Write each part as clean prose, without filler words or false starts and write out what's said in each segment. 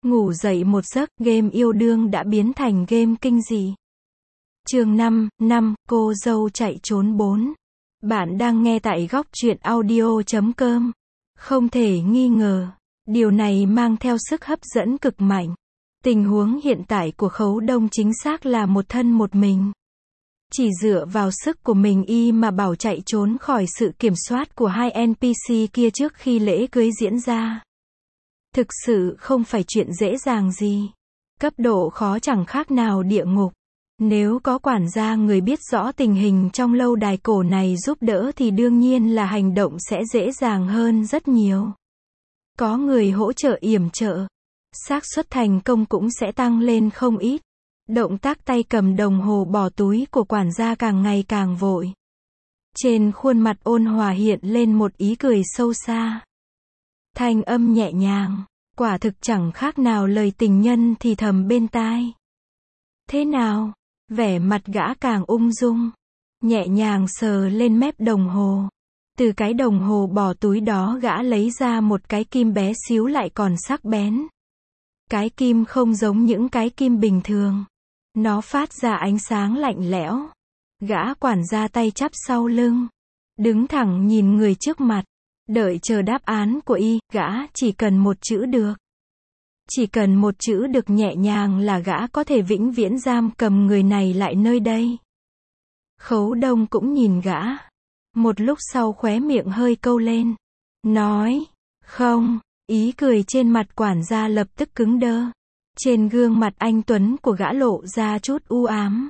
Ngủ dậy một giấc, game yêu đương đã biến thành game kinh dị. Chương 5, cô dâu chạy trốn 4. Bạn đang nghe tại góc truyện audio.com. Không thể nghi ngờ, điều này mang theo sức hấp dẫn cực mạnh. Tình huống hiện tại của Khấu Đông chính xác là một thân một mình. Chỉ dựa vào sức của mình y mà bảo chạy trốn khỏi sự kiểm soát của hai NPC kia trước khi lễ cưới diễn ra. Thực sự không phải chuyện dễ dàng gì. Cấp độ khó chẳng khác nào địa ngục. Nếu có quản gia người biết rõ tình hình trong lâu đài cổ này giúp đỡ thì đương nhiên là hành động sẽ dễ dàng hơn rất nhiều. Có người hỗ trợ yểm trợ, xác suất thành công cũng sẽ tăng lên không ít. Động tác tay cầm đồng hồ bỏ túi của quản gia càng ngày càng vội. Trên khuôn mặt ôn hòa hiện lên một ý cười sâu xa. Thanh âm nhẹ nhàng, quả thực chẳng khác nào lời tình nhân thì thầm bên tai. Thế nào? Vẻ mặt gã càng ung dung, nhẹ nhàng sờ lên mép đồng hồ. Từ cái đồng hồ bỏ túi đó gã lấy ra một cái kim bé xíu lại còn sắc bén. Cái kim không giống những cái kim bình thường. Nó phát ra ánh sáng lạnh lẽo. Gã quản gia tay chắp sau lưng, đứng thẳng nhìn người trước mặt, đợi chờ đáp án của y. Gã chỉ cần một chữ được. Chỉ cần một chữ được nhẹ nhàng là gã có thể vĩnh viễn giam cầm người này lại nơi đây. Khấu Đông cũng nhìn gã. Một lúc sau khóe miệng hơi câu lên. Nói, không, ý cười trên mặt quản gia lập tức cứng đơ. Trên gương mặt anh tuấn của gã lộ ra chút u ám.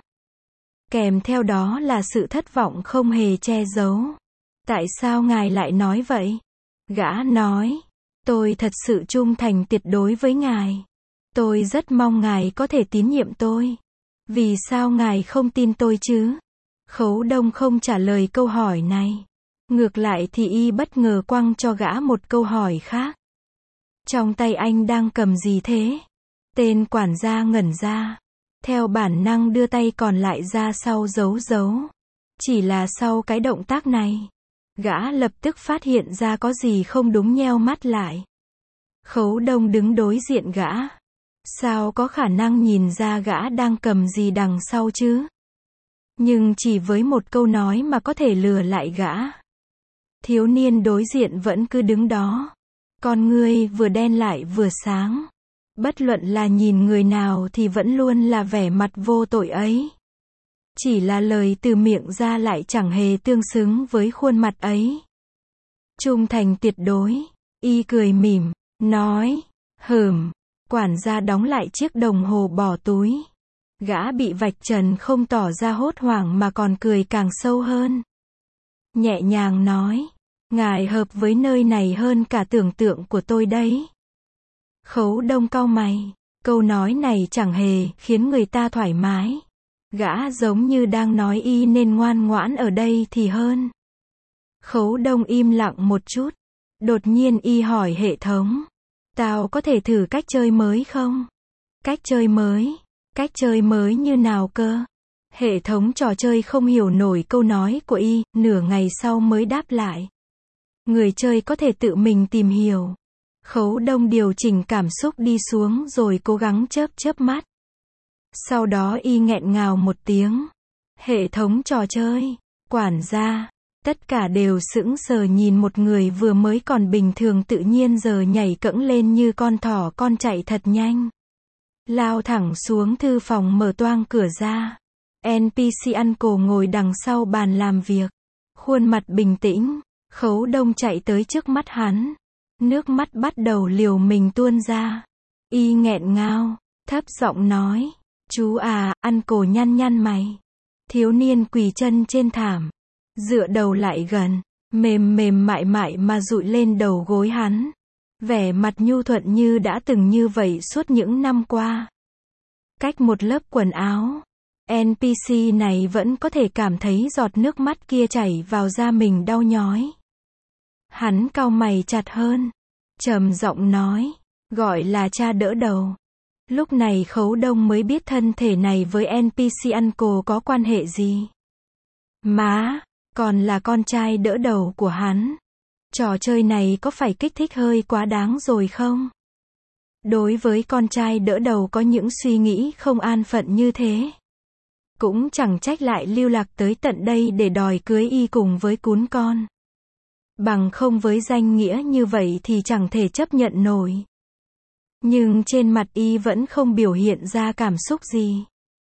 Kèm theo đó là sự thất vọng không hề che giấu. Tại sao ngài lại nói vậy? Gã nói. Tôi thật sự trung thành tuyệt đối với ngài. Tôi rất mong ngài có thể tín nhiệm tôi. Vì sao ngài không tin tôi chứ? Khấu Đông không trả lời câu hỏi này. Ngược lại thì y bất ngờ quăng cho gã một câu hỏi khác. Trong tay anh đang cầm gì thế? Tên quản gia ngẩn ra. Theo bản năng đưa tay còn lại ra sau giấu giấu. Chỉ là sau cái động tác này, gã lập tức phát hiện ra có gì không đúng, nheo mắt lại. Khấu Đông đứng đối diện gã. Sao có khả năng nhìn ra gã đang cầm gì đằng sau chứ? Nhưng chỉ với một câu nói mà có thể lừa lại gã. Thiếu niên đối diện vẫn cứ đứng đó. Con ngươi vừa đen lại vừa sáng. Bất luận là nhìn người nào thì vẫn luôn là vẻ mặt vô tội ấy. Chỉ là lời từ miệng ra lại chẳng hề tương xứng với khuôn mặt ấy. Trung thành tuyệt đối. Y cười mỉm, nói, quản gia đóng lại chiếc đồng hồ bỏ túi. Gã bị vạch trần không tỏ ra hốt hoảng mà còn cười càng sâu hơn. Nhẹ nhàng nói, ngài hợp với nơi này hơn cả tưởng tượng của tôi đấy. Khấu Đông cau mày, câu nói này chẳng hề khiến người ta thoải mái. Gã giống như đang nói y nên ngoan ngoãn ở đây thì hơn. Khấu Đông im lặng một chút. Đột nhiên y hỏi hệ thống. Tao có thể thử cách chơi mới không? Cách chơi mới? Cách chơi mới như nào cơ? Hệ thống trò chơi không hiểu nổi câu nói của y, nửa ngày sau mới đáp lại. Người chơi có thể tự mình tìm hiểu. Khấu Đông điều chỉnh cảm xúc đi xuống rồi cố gắng chớp mắt. Sau đó y nghẹn ngào một tiếng. Hệ thống trò chơi, quản gia, tất cả đều sững sờ nhìn một người vừa mới còn bình thường tự nhiên giờ nhảy cẫng lên như con thỏ con chạy thật nhanh. Lao thẳng xuống thư phòng mở toang cửa ra. NPC ăn cổ ngồi đằng sau bàn làm việc. Khuôn mặt bình tĩnh, Khấu Đông chạy tới trước mắt hắn. Nước mắt bắt đầu liều mình tuôn ra. Y nghẹn ngào, thấp giọng nói. Chú à, ăn cổ nhăn mày. Thiếu niên quỳ chân trên thảm. Dựa đầu lại gần, mềm mại mà dụi lên đầu gối hắn. Vẻ mặt nhu thuận như đã từng như vậy suốt những năm qua. Cách một lớp quần áo, NPC này vẫn có thể cảm thấy giọt nước mắt kia chảy vào da mình đau nhói. Hắn cau mày chặt hơn, trầm giọng nói, gọi là cha đỡ đầu. Lúc này Khấu Đông mới biết thân thể này với NPC ăn cổ có quan hệ gì. Má, còn là con trai đỡ đầu của hắn. Trò chơi này có phải kích thích hơi quá đáng rồi không? Đối với con trai đỡ đầu có những suy nghĩ không an phận như thế. Cũng chẳng trách lại lưu lạc tới tận đây để đòi cưới y cùng với cún con. Bằng không với danh nghĩa như vậy thì chẳng thể chấp nhận nổi. Nhưng trên mặt y vẫn không biểu hiện ra cảm xúc gì.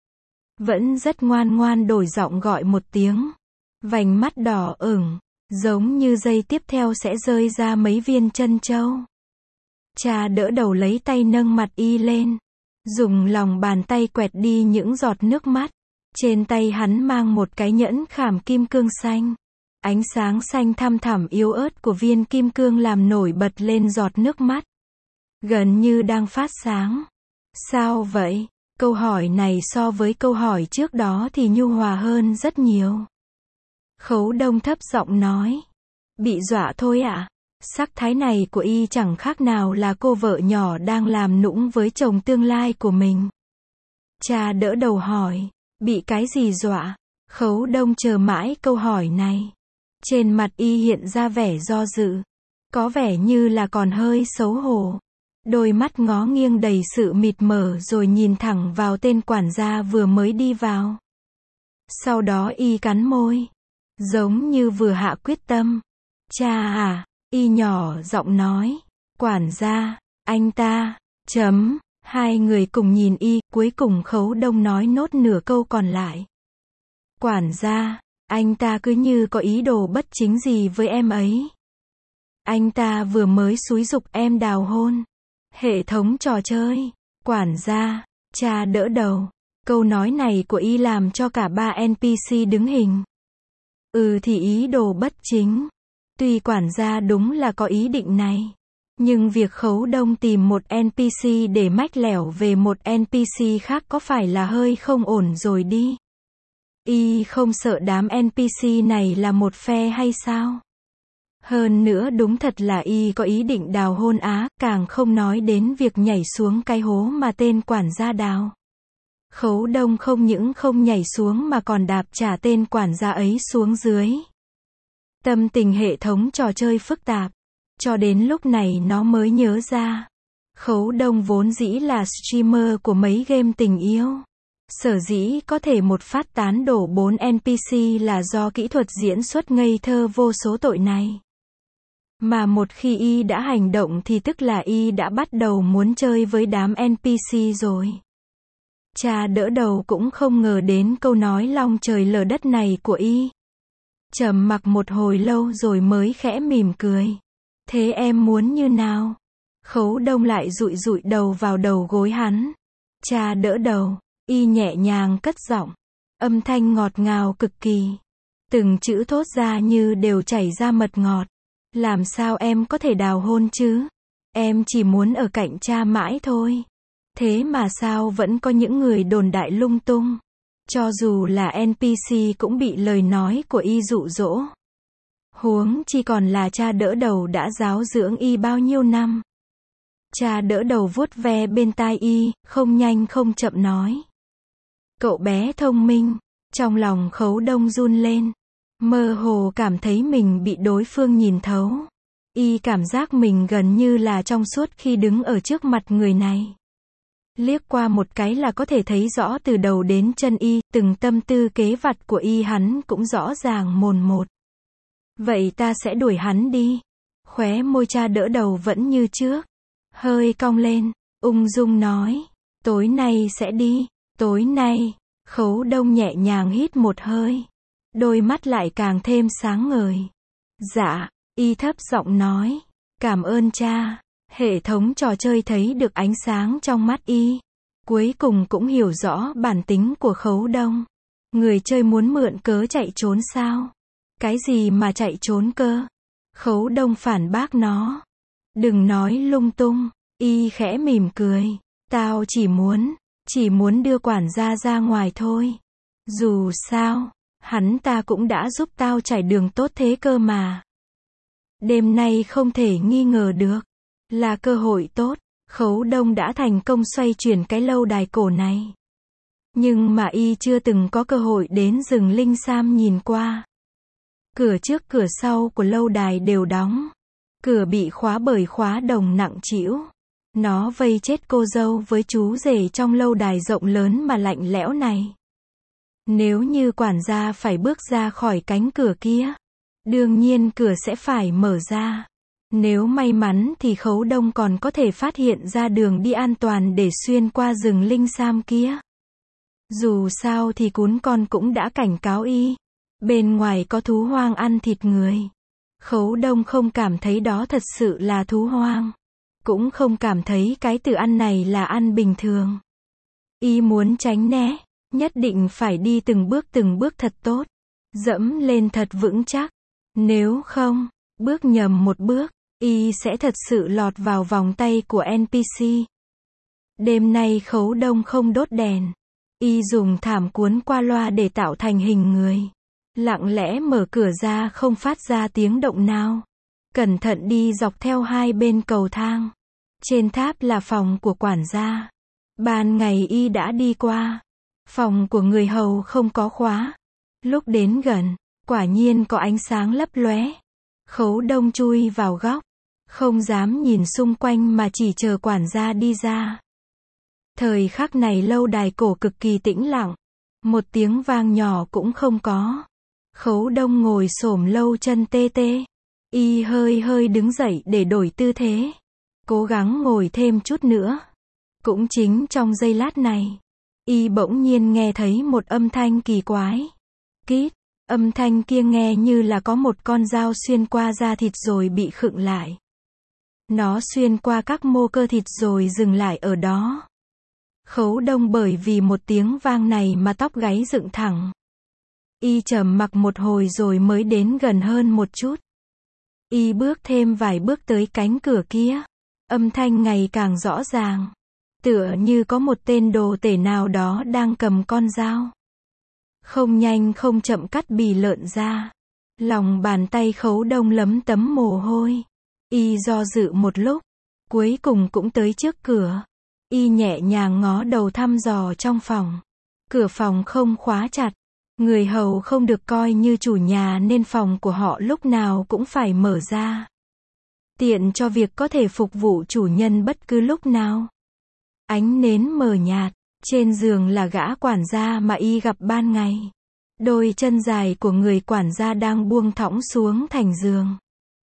Vẫn rất ngoan ngoan đổi giọng gọi một tiếng. Vành mắt đỏ ửng, giống như giây tiếp theo sẽ rơi ra mấy viên trân châu. Cha đỡ đầu lấy tay nâng mặt y lên. Dùng lòng bàn tay quẹt đi những giọt nước mắt. Trên tay hắn mang một cái nhẫn khảm kim cương xanh. Ánh sáng xanh thăm thẳm yếu ớt của viên kim cương làm nổi bật lên giọt nước mắt. Gần như đang phát sáng. Sao vậy? Câu hỏi này so với câu hỏi trước đó thì nhu hòa hơn rất nhiều. Khấu Đông thấp giọng nói. Bị dọa thôi ạ. Sắc thái này của y chẳng khác nào là cô vợ nhỏ đang làm nũng với chồng tương lai của mình. Cha đỡ đầu hỏi. Bị cái gì dọa? Khấu Đông chờ mãi câu hỏi này. Trên mặt y hiện ra vẻ do dự. Có vẻ như là còn hơi xấu hổ. Đôi mắt ngó nghiêng đầy sự mịt mờ rồi nhìn thẳng vào tên quản gia vừa mới đi vào. Sau đó y cắn môi. Giống như vừa hạ quyết tâm. Cha à, y nhỏ giọng nói. Quản gia, anh ta, chấm. Hai người cùng nhìn y, cuối cùng Khấu Đông nói nốt nửa câu còn lại. Quản gia, anh ta cứ như có ý đồ bất chính gì với em ấy. Anh ta vừa mới xúi giục em đào hôn. Hệ thống trò chơi. Quản gia, cha đỡ đầu. Câu nói này của y làm cho cả ba NPC đứng hình. Thì ý đồ bất chính. Tuy quản gia đúng là có ý định này. Nhưng việc Khấu Đông tìm một NPC để mách lẻo về một NPC khác có phải là hơi không ổn rồi đi. Y không sợ đám NPC này là một phe hay sao? Hơn nữa đúng thật là y có ý định đào hôn á, càng không nói đến việc nhảy xuống cái hố mà tên quản gia đào. Khấu Đông không những không nhảy xuống mà còn đạp trả tên quản gia ấy xuống dưới. Tâm tình hệ thống trò chơi phức tạp. Cho đến lúc này nó mới nhớ ra. Khấu Đông vốn dĩ là streamer của mấy game tình yêu. Sở dĩ có thể một phát tán đổ 4 NPC là do kỹ thuật diễn xuất ngây thơ vô số tội này. Mà một khi y đã hành động thì tức là y đã bắt đầu muốn chơi với đám NPC rồi. Cha đỡ đầu cũng không ngờ đến câu nói long trời lở đất này của y. Trầm mặc một hồi lâu rồi mới khẽ mỉm cười. Thế em muốn như nào? Khấu Đông lại dụi dụi đầu vào đầu gối hắn. Cha đỡ đầu, y nhẹ nhàng cất giọng. Âm thanh ngọt ngào cực kỳ. Từng chữ thốt ra như đều chảy ra mật ngọt. Làm sao em có thể đào hôn chứ? Em chỉ muốn ở cạnh cha mãi thôi. Thế mà sao vẫn có những người đồn đại lung tung. Cho dù là NPC cũng bị lời nói của y dụ dỗ. Huống chi còn là cha đỡ đầu đã giáo dưỡng y bao nhiêu năm. Cha đỡ đầu vuốt ve bên tai y, không nhanh không chậm nói. Cậu bé thông minh. Trong lòng Khấu Đông run lên. Mơ hồ cảm thấy mình bị đối phương nhìn thấu. Y cảm giác mình gần như là trong suốt khi đứng ở trước mặt người này. Liếc qua một cái là có thể thấy rõ từ đầu đến chân y, từng tâm tư kế vặt của y hắn cũng rõ ràng mồn một. Vậy ta sẽ đuổi hắn đi. Khóe môi cha đỡ đầu vẫn như trước. Hơi cong lên, ung dung nói. Tối nay sẽ đi. Tối nay. Khấu Đông nhẹ nhàng hít một hơi. Đôi mắt lại càng thêm sáng ngời. Dạ, y thấp giọng nói. Cảm ơn cha. Hệ thống trò chơi thấy được ánh sáng trong mắt y. Cuối cùng cũng hiểu rõ bản tính của Khấu Đông. Người chơi muốn mượn cớ chạy trốn sao? Cái gì mà chạy trốn cơ? Khấu Đông phản bác nó. Đừng nói lung tung. Y khẽ mỉm cười. Tao chỉ muốn đưa quản gia ra ngoài thôi. Dù sao, hắn ta cũng đã giúp tao trải đường tốt thế cơ mà. Đêm nay không thể nghi ngờ được. Là cơ hội tốt. Khấu Đông đã thành công xoay chuyển cái lâu đài cổ này. Nhưng mà y chưa từng có cơ hội đến rừng Linh Sam nhìn qua. Cửa trước cửa sau của lâu đài đều đóng. Cửa bị khóa bởi khóa đồng nặng trĩu. Nó vây chết cô dâu với chú rể trong lâu đài rộng lớn mà lạnh lẽo này. Nếu như quản gia phải bước ra khỏi cánh cửa kia, đương nhiên cửa sẽ phải mở ra. Nếu may mắn thì Khấu Đông còn có thể phát hiện ra đường đi an toàn để xuyên qua rừng linh sam kia. Dù sao thì cún con cũng đã cảnh cáo y. Bên ngoài có thú hoang ăn thịt người. Khấu Đông không cảm thấy đó thật sự là thú hoang. Cũng không cảm thấy cái từ ăn này là ăn bình thường. Y muốn tránh né, nhất định phải đi từng bước thật tốt. Dẫm lên thật vững chắc. Nếu không, bước nhầm một bước, y sẽ thật sự lọt vào vòng tay của NPC. Đêm nay Khấu Đông không đốt đèn. Y dùng thảm cuốn qua loa để tạo thành hình người. Lặng lẽ mở cửa ra không phát ra tiếng động nào. Cẩn thận đi dọc theo hai bên cầu thang. Trên tháp là phòng của quản gia. Ban ngày y đã đi qua. Phòng của người hầu không có khóa. Lúc đến gần, quả nhiên có ánh sáng lấp lóe. Khấu Đông chui vào góc. Không dám nhìn xung quanh mà chỉ chờ quản gia đi ra. Thời khắc này lâu đài cổ cực kỳ tĩnh lặng. Một tiếng vang nhỏ cũng không có. Khấu Đông ngồi xổm lâu chân tê tê. Y hơi đứng dậy để đổi tư thế. Cố gắng ngồi thêm chút nữa. Cũng chính trong giây lát này, y bỗng nhiên nghe thấy một âm thanh kỳ quái. Kít, âm thanh kia nghe như là có một con dao xuyên qua da thịt rồi bị khựng lại. Nó xuyên qua các mô cơ thịt rồi dừng lại ở đó. Khấu Đông bởi vì một tiếng vang này mà tóc gáy dựng thẳng. Y trầm mặc một hồi rồi mới đến gần hơn một chút. Y bước thêm vài bước tới cánh cửa kia. Âm thanh ngày càng rõ ràng. Tựa như có một tên đồ tể nào đó đang cầm con dao. Không nhanh không chậm cắt bì lợn ra. Lòng bàn tay Khấu Đông lấm tấm mồ hôi. Y do dự một lúc. Cuối cùng cũng tới trước cửa. Y nhẹ nhàng ngó đầu thăm dò trong phòng. Cửa phòng không khóa chặt. Người hầu không được coi như chủ nhà nên phòng của họ lúc nào cũng phải mở ra. Tiện cho việc có thể phục vụ chủ nhân bất cứ lúc nào. Ánh nến mờ nhạt. Trên giường là gã quản gia mà y gặp ban ngày. Đôi chân dài của người quản gia đang buông thõng xuống thành giường.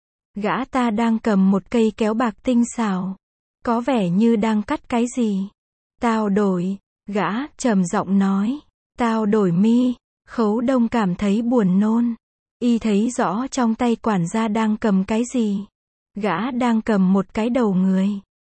Gã ta đang cầm một cây kéo bạc tinh xảo. Có vẻ như đang cắt cái gì. Tao đổi. Gã trầm giọng nói. Tao đổi mi. Khấu Đông cảm thấy buồn nôn. Y thấy rõ trong tay quản gia đang cầm cái gì. Gã đang cầm một cái đầu người.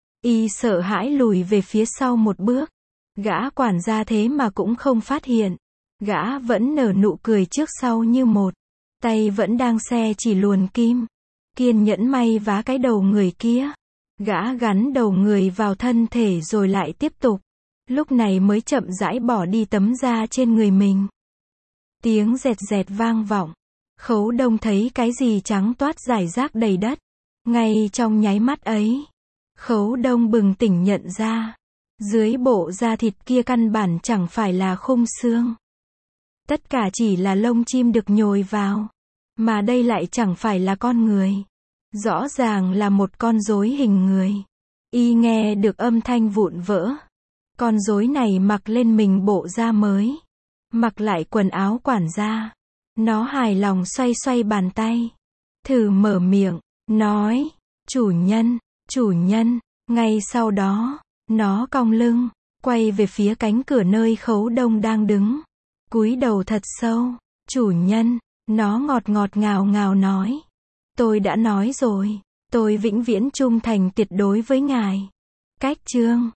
Y sợ hãi lùi về phía sau một bước. Gã quản gia thế mà cũng không phát hiện. Gã vẫn nở nụ cười trước sau như một. Tay vẫn đang xe chỉ luồn kim. Kiên nhẫn may vá cái đầu người kia. Gã gắn đầu người vào thân thể rồi lại tiếp tục. Lúc này mới chậm rãi bỏ đi tấm da trên người mình. Tiếng dẹt dẹt vang vọng. Khấu Đông thấy cái gì trắng toát rải rác đầy đất. Ngay trong nháy mắt ấy, Khấu Đông bừng tỉnh nhận ra. Dưới bộ da thịt kia căn bản chẳng phải là khung xương. Tất cả chỉ là lông chim được nhồi vào. Mà đây lại chẳng phải là con người. Rõ ràng là một con rối hình người. Y nghe được âm thanh vụn vỡ. Con rối này mặc lên mình bộ da mới. Mặc lại quần áo quản gia. Nó hài lòng xoay xoay bàn tay. Thử mở miệng, nói, chủ nhân. Ngay sau đó, nó cong lưng, quay về phía cánh cửa nơi Khấu Đông đang đứng. Cúi đầu thật sâu, chủ nhân, nó ngọt ngào nói. Tôi đã nói rồi, tôi vĩnh viễn trung thành tuyệt đối với ngài. Cách chương